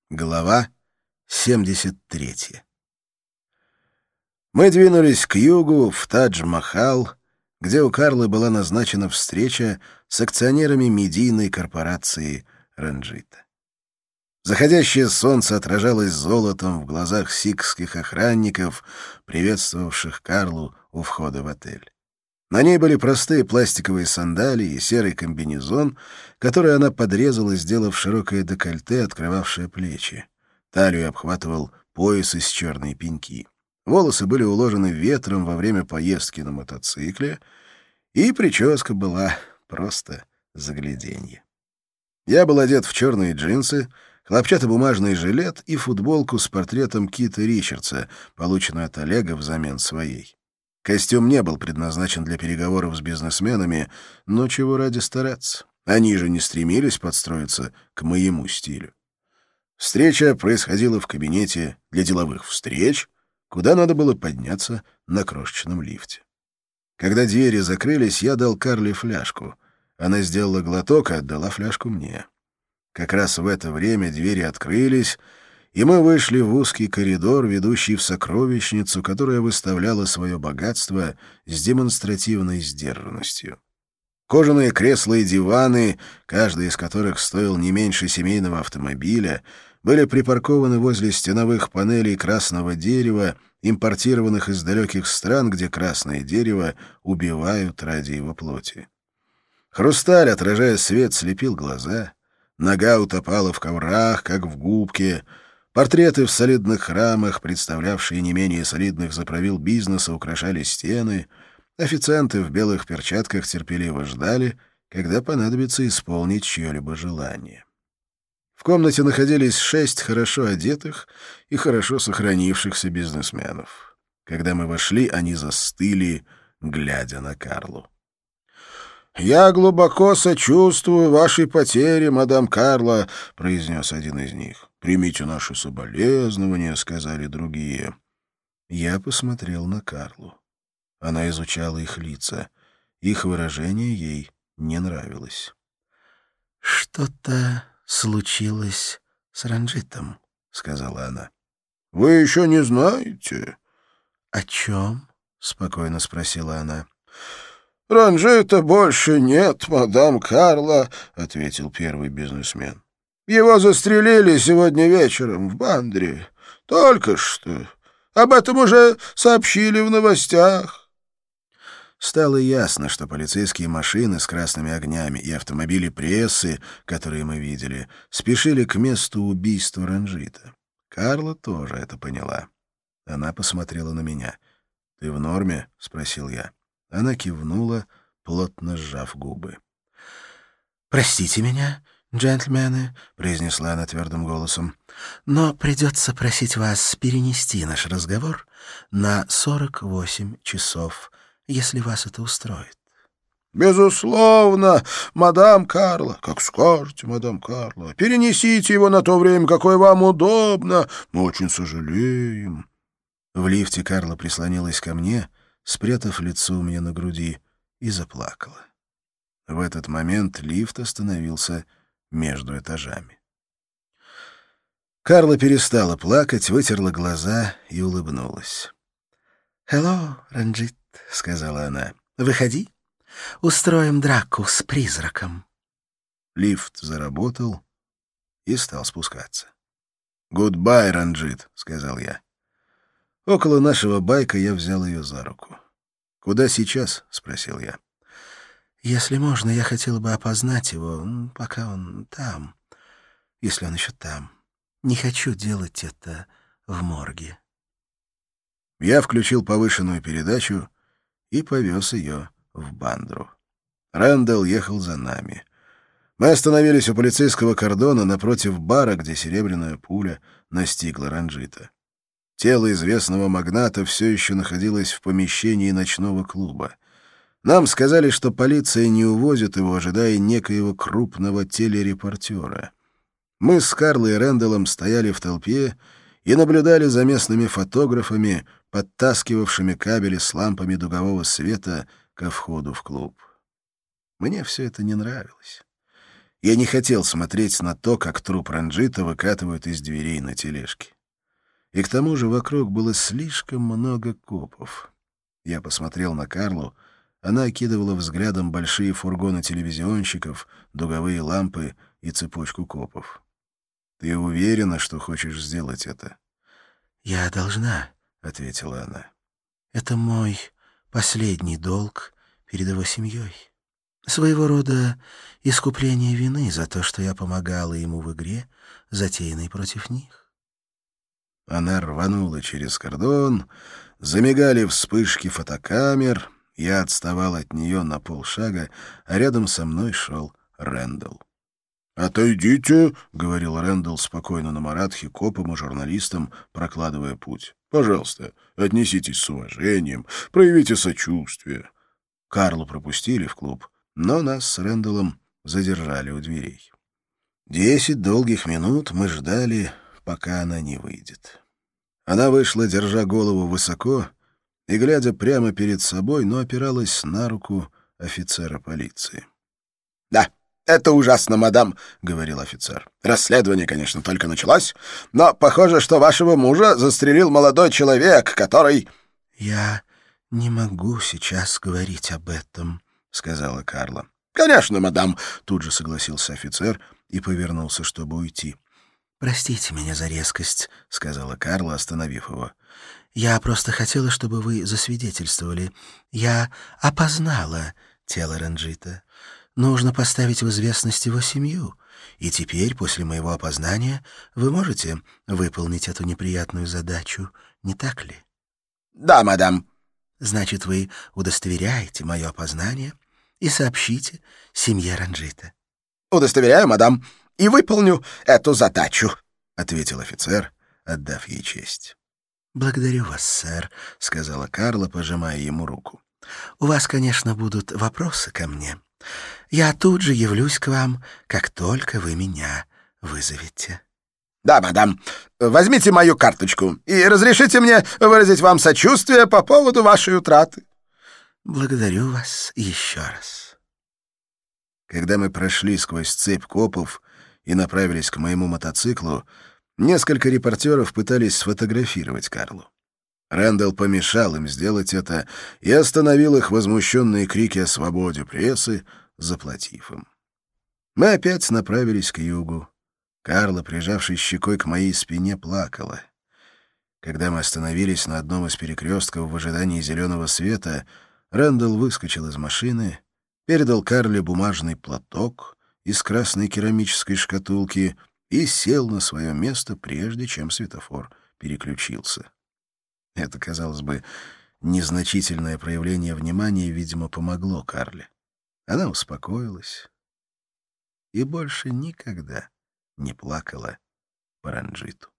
Глава 73. Мы двинулись к югу, в Тадж-Махал, где у Карлы была назначена встреча с акционерами медийной корпорации «Ранджита». Заходящее солнце отражалось золотом в глазах сикхских охранников, приветствовавших Карлу у входа в отель. На ней были простые пластиковые сандалии и серый комбинезон, который она подрезала, сделав широкое декольте, открывавшее плечи. Талию обхватывал пояс из черной пеньки. Волосы были уложены ветром во время поездки на мотоцикле, и прическа была просто загляденье. Я был одет в черные джинсы, хлопчатобумажный жилет и футболку с портретом Кита Ричардса, полученную от Олега взамен своей. Костюм не был предназначен для переговоров с бизнесменами, но чего ради стараться. Они же не стремились подстроиться к моему стилю. Встреча происходила в кабинете для деловых встреч, куда надо было подняться на крошечном лифте. Когда двери закрылись, я дал Карле фляжку. Она сделала глоток и отдала фляжку мне. Как раз в это время двери открылись, и мы вышли в узкий коридор, ведущий в сокровищницу, которая выставляла свое богатство с демонстративной сдержанностью. Кожаные кресла и диваны, каждый из которых стоил не меньше семейного автомобиля, были припаркованы возле стеновых панелей красного дерева, импортированных из далеких стран, где красное дерево убивают ради его плоти. Хрусталь, отражая свет, слепил глаза. Нога утопала в коврах, как в губке. Портреты в солидных рамах, представлявшие не менее солидных заправил бизнеса, украшали стены. Официанты в белых перчатках терпеливо ждали, когда понадобится исполнить чье-либо желание. В комнате находились 6 хорошо одетых и хорошо сохранившихся бизнесменов. Когда мы вошли, они застыли, глядя на Карлу. «Я глубоко сочувствую вашей потере, мадам Карла», — произнес один из них. «Примите наши соболезнования», — сказали другие. Я посмотрел на Карлу. Она изучала их лица. Их выражение ей не нравилось. «Что-то случилось с Ранджитом», — сказала она. «Вы еще не знаете?» «О чем?» — спокойно спросила она. «Ранджита больше нет, мадам Карла», — ответил первый бизнесмен. «Его застрелили сегодня вечером в Бандре. Только что. Об этом уже сообщили в новостях». Стало ясно, что полицейские машины с красными огнями и автомобили прессы, которые мы видели, спешили к месту убийства Ранджита. Карла тоже это поняла. Она посмотрела на меня. «Ты в норме?» — спросил я. Она кивнула, плотно сжав губы. «Простите меня, джентльмены», — произнесла она твердым голосом, «но придется просить вас перенести наш разговор на 48 часов, если вас это устроит». «Безусловно, мадам Карла. Как скажете, мадам Карла. Перенесите его на то время, какое вам удобно. Мы очень сожалеем». В лифте Карла прислонилась ко мне, спрятав лицо у меня на груди, и заплакала. В этот момент лифт остановился между этажами. Карла перестала плакать, вытерла глаза и улыбнулась. «Hello, Ранджит», — сказала она. «Выходи. Устроим драку с призраком». Лифт заработал и стал спускаться. «Гудбай, Ранджит», — сказал я. Около нашего байка я взял ее за руку. «Куда сейчас?» — спросил я. «Если можно, я хотел бы опознать его, пока он там, если он еще там. Не хочу делать это в морге». Я включил повышенную передачу и повез ее в Бандру. Рэндалл ехал за нами. Мы остановились у полицейского кордона напротив бара, где серебряная пуля настигла Ранджита. Тело известного магната все еще находилось в помещении ночного клуба. Нам сказали, что полиция не увозит его, ожидая некоего крупного телерепортера. Мы с Карлой и Рэндаллом стояли в толпе и наблюдали за местными фотографами, подтаскивавшими кабели с лампами дугового света ко входу в клуб. Мне все это не нравилось. Я не хотел смотреть на то, как труп Ранджита выкатывают из дверей на тележке. И к тому же вокруг было слишком много копов. Я посмотрел на Карлу. Она окидывала взглядом большие фургоны телевизионщиков, дуговые лампы и цепочку копов. «Ты уверена, что хочешь сделать это?» «Я должна», — ответила она. «Это мой последний долг перед его семьей. Своего рода искупление вины за то, что я помогала ему в игре, затеянной против них». Она рванула через кордон, замигали вспышки фотокамер, я отставал от нее на полшага, а рядом со мной шел Рэндалл. «Отойдите», — говорил Рэндалл спокойно на маратхе копам и журналистам, прокладывая путь. «Пожалуйста, отнеситесь с уважением, проявите сочувствие». Карлу пропустили в клуб, но нас с Рэндаллом задержали у дверей. 10 долгих минут мы ждали, пока она не выйдет. Она вышла, держа голову высоко и глядя прямо перед собой, но опиралась на руку офицера полиции. «Да, это ужасно, мадам», — говорил офицер. «Расследование, конечно, только началось, но похоже, что вашего мужа застрелил молодой человек, который...» «Я не могу сейчас говорить об этом», — сказала Карла. «Конечно, мадам», — тут же согласился офицер и повернулся, чтобы уйти. «Простите меня за резкость», — сказала Карла, остановив его. «Я просто хотела, чтобы вы засвидетельствовали. Я опознала тело Ранджита. Нужно поставить в известность его семью. И теперь, после моего опознания, вы можете выполнить эту неприятную задачу, не так ли?» «Да, мадам». «Значит, вы удостоверяете мое опознание и сообщите семье Ранджита». «Удостоверяю, мадам, и выполню эту задачу», — ответил офицер, отдав ей честь. «Благодарю вас, сэр», — сказала Карла, пожимая ему руку. «У вас, конечно, будут вопросы ко мне. Я тут же явлюсь к вам, как только вы меня вызовете». «Да, мадам. Возьмите мою карточку и разрешите мне выразить вам сочувствие по поводу вашей утраты». «Благодарю вас еще раз». Когда мы прошли сквозь цепь копов и направились к моему мотоциклу, несколько репортеров пытались сфотографировать Карлу. Рэндалл помешал им сделать это и остановил их возмущенные крики о свободе прессы, заплатив им. Мы опять направились к югу. Карла, прижавшись щекой к моей спине, плакала. Когда мы остановились на одном из перекрестков в ожидании зеленого света, Рэндалл выскочил из машины, передал Карле бумажный платок из красной керамической шкатулки и сел на свое место, прежде чем светофор переключился. Это, казалось бы, незначительное проявление внимания, видимо, помогло Карле. Она успокоилась и больше никогда не плакала по Ранджиту.